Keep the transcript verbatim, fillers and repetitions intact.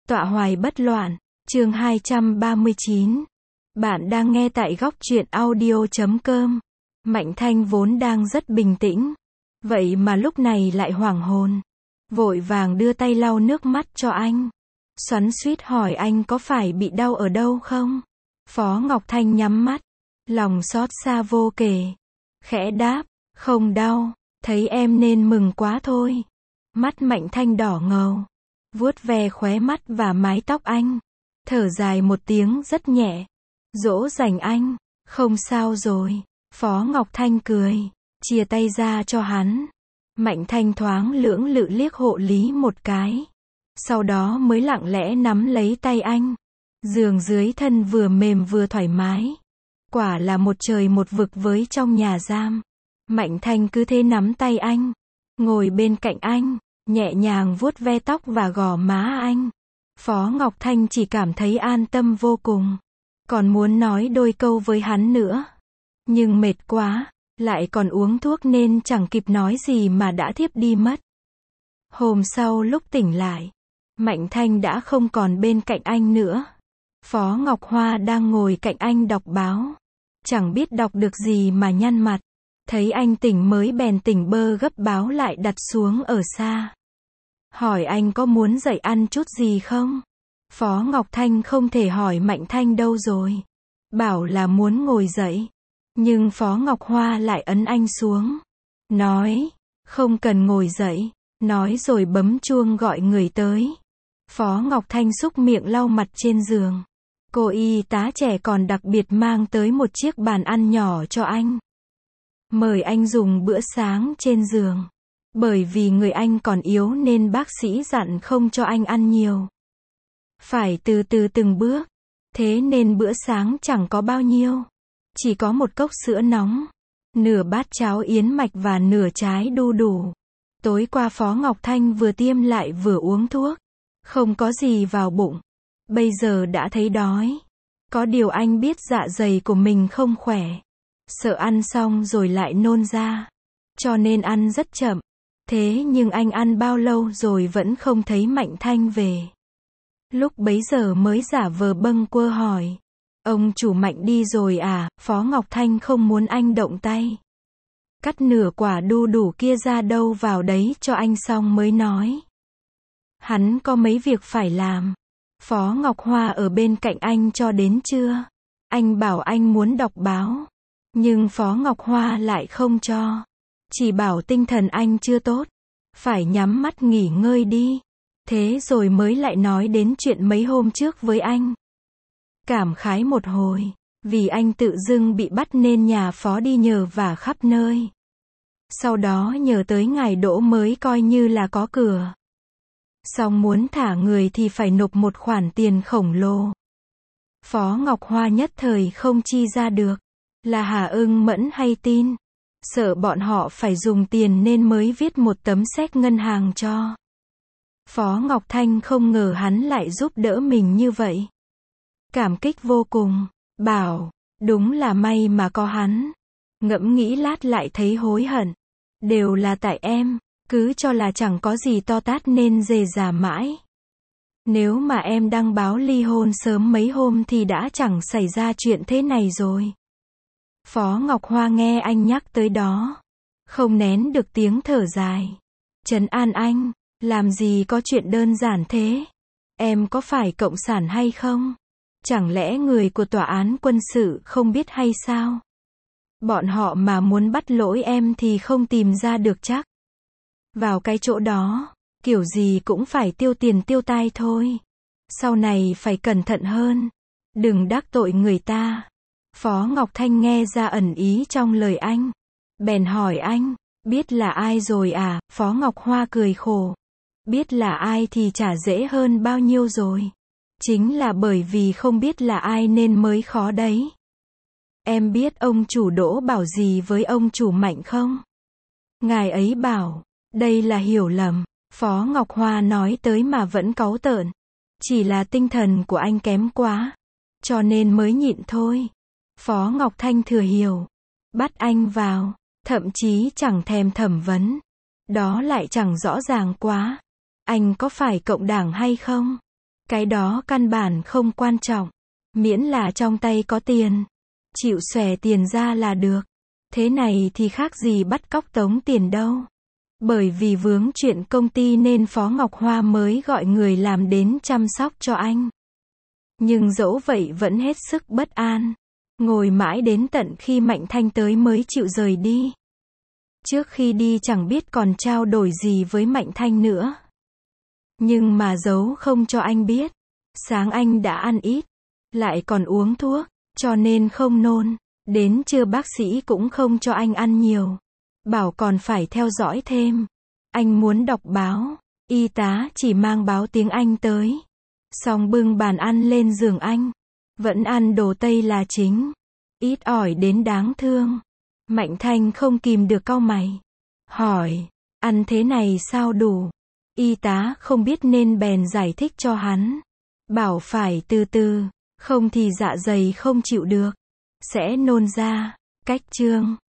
Tọa hoài bất loạn, chương hai trăm ba mươi chín. Bạn đang nghe tại góc truyện audio chấm com. Mạnh Thanh vốn đang rất bình tĩnh. Vậy mà lúc này lại hoảng hồn. Vội vàng đưa tay lau nước mắt cho anh. Xoắn xuýt hỏi anh có phải bị đau ở đâu không? Phó Ngọc Thanh nhắm mắt. Lòng xót xa vô kể. Khẽ đáp, không đau, thấy em nên mừng quá thôi. Mắt Mạnh Thanh đỏ ngầu. Vuốt ve khóe mắt và mái tóc anh. Thở dài một tiếng rất nhẹ. Dỗ dành anh, không sao rồi. Phó Ngọc Thanh cười, chia tay ra cho hắn. Mạnh Thanh thoáng lưỡng lự liếc hộ lý một cái. Sau đó mới lặng lẽ nắm lấy tay anh. Giường dưới thân vừa mềm vừa thoải mái. Quả là một trời một vực với trong nhà giam. Mạnh Thanh cứ thế nắm tay anh. Ngồi bên cạnh anh. Nhẹ nhàng vuốt ve tóc và gò má anh. Phó Ngọc Thanh chỉ cảm thấy an tâm vô cùng. Còn muốn nói đôi câu với hắn nữa. Nhưng mệt quá, lại còn uống thuốc nên chẳng kịp nói gì mà đã thiếp đi mất. Hôm sau lúc tỉnh lại, Mạnh Thanh đã không còn bên cạnh anh nữa. Phó Ngọc Hoa đang ngồi cạnh anh đọc báo. Chẳng biết đọc được gì mà nhăn mặt. Thấy anh tỉnh mới bèn tỉnh bơ gấp báo lại đặt xuống ở xa. Hỏi anh có muốn dậy ăn chút gì không? Phó Ngọc Thanh không thể hỏi Mạnh Thanh đâu rồi. Bảo là muốn ngồi dậy. Nhưng Phó Ngọc Hoa lại ấn anh xuống. Nói, không cần ngồi dậy. Nói rồi bấm chuông gọi người tới. Phó Ngọc Thanh xúc miệng lau mặt trên giường. Cô y tá trẻ còn đặc biệt mang tới một chiếc bàn ăn nhỏ cho anh. Mời anh dùng bữa sáng trên giường. Bởi vì người anh còn yếu nên bác sĩ dặn không cho anh ăn nhiều. Phải từ từ từng bước. Thế nên bữa sáng chẳng có bao nhiêu. Chỉ có một cốc sữa nóng, nửa bát cháo yến mạch và nửa trái đu đủ. Tối qua Phó Ngọc Thanh vừa tiêm lại vừa uống thuốc. Không có gì vào bụng. Bây giờ đã thấy đói. Có điều anh biết dạ dày của mình không khỏe. Sợ ăn xong rồi lại nôn ra. Cho nên ăn rất chậm. Thế nhưng anh ăn bao lâu rồi vẫn không thấy Mạnh Thanh về. Lúc bấy giờ mới giả vờ bâng quơ hỏi. Ông chủ Mạnh đi rồi à? Phó Ngọc Thanh không muốn anh động tay. Cắt nửa quả đu đủ kia ra đâu vào đấy cho anh xong mới nói. Hắn có mấy việc phải làm. Phó Ngọc Hoa ở bên cạnh anh cho đến trưa. Anh bảo anh muốn đọc báo. Nhưng Phó Ngọc Hoa lại không cho. Chỉ bảo tinh thần anh chưa tốt. Phải nhắm mắt nghỉ ngơi đi. Thế rồi mới lại nói đến chuyện mấy hôm trước với anh. Cảm khái một hồi. Vì anh tự dưng bị bắt nên nhà Phó đi nhờ vả khắp nơi. Sau đó nhờ tới ngài Đỗ mới coi như là có cửa. Xong muốn thả người thì phải nộp một khoản tiền khổng lồ. Phó Ngọc Hoa nhất thời không chi ra được. Là Hà Ưng Mẫn hay tin. Sợ bọn họ phải dùng tiền nên mới viết một tấm séc ngân hàng cho. Phó Ngọc Thanh không ngờ hắn lại giúp đỡ mình như vậy. Cảm kích vô cùng. Bảo, đúng là may mà có hắn. Ngẫm nghĩ lát lại thấy hối hận. Đều là tại em. Cứ cho là chẳng có gì to tát nên dề dà mãi. Nếu mà em đăng báo ly hôn sớm mấy hôm thì đã chẳng xảy ra chuyện thế này rồi. Phó Ngọc Hoa nghe anh nhắc tới đó. Không nén được tiếng thở dài. Trấn an anh. Làm gì có chuyện đơn giản thế. Em có phải cộng sản hay không? Chẳng lẽ người của tòa án quân sự không biết hay sao? Bọn họ mà muốn bắt lỗi em thì không tìm ra được chắc. Vào cái chỗ đó, kiểu gì cũng phải tiêu tiền tiêu tai thôi. Sau này phải cẩn thận hơn. Đừng đắc tội người ta. Phó Ngọc Thanh nghe ra ẩn ý trong lời anh. Bèn hỏi anh, biết là ai rồi à? Phó Ngọc Hoa cười khổ. Biết là ai thì chả dễ hơn bao nhiêu rồi. Chính là bởi vì không biết là ai nên mới khó đấy. Em biết ông chủ Đỗ bảo gì với ông chủ Mạnh không? Ngài ấy bảo, đây là hiểu lầm. Phó Ngọc Hoa nói tới mà vẫn cáu tợn. Chỉ là tinh thần của anh kém quá. Cho nên mới nhịn thôi. Phó Ngọc Thanh thừa hiểu. Bắt anh vào. Thậm chí chẳng thèm thẩm vấn. Đó lại chẳng rõ ràng quá. Anh có phải cộng đảng hay không? Cái đó căn bản không quan trọng. Miễn là trong tay có tiền. Chịu xòe tiền ra là được. Thế này thì khác gì bắt cóc tống tiền đâu. Bởi vì vướng chuyện công ty nên Phó Ngọc Hoa mới gọi người làm đến chăm sóc cho anh. Nhưng dẫu vậy vẫn hết sức bất an. Ngồi mãi đến tận khi Mạnh Thanh tới mới chịu rời đi. Trước khi đi chẳng biết còn trao đổi gì với Mạnh Thanh nữa. Nhưng mà giấu không cho anh biết. Sáng anh đã ăn ít. Lại còn uống thuốc. Cho nên không nôn. Đến trưa bác sĩ cũng không cho anh ăn nhiều. Bảo còn phải theo dõi thêm. Anh muốn đọc báo. Y tá chỉ mang báo tiếng Anh tới. Xong bưng bàn ăn lên giường anh. Vẫn ăn đồ Tây là chính. Ít ỏi đến đáng thương. Mạnh Thanh không kìm được cau mày. Hỏi, ăn thế này sao đủ? Y tá không biết nên bèn giải thích cho hắn. Bảo phải từ từ, không thì dạ dày không chịu được. Sẽ nôn ra. Cách chương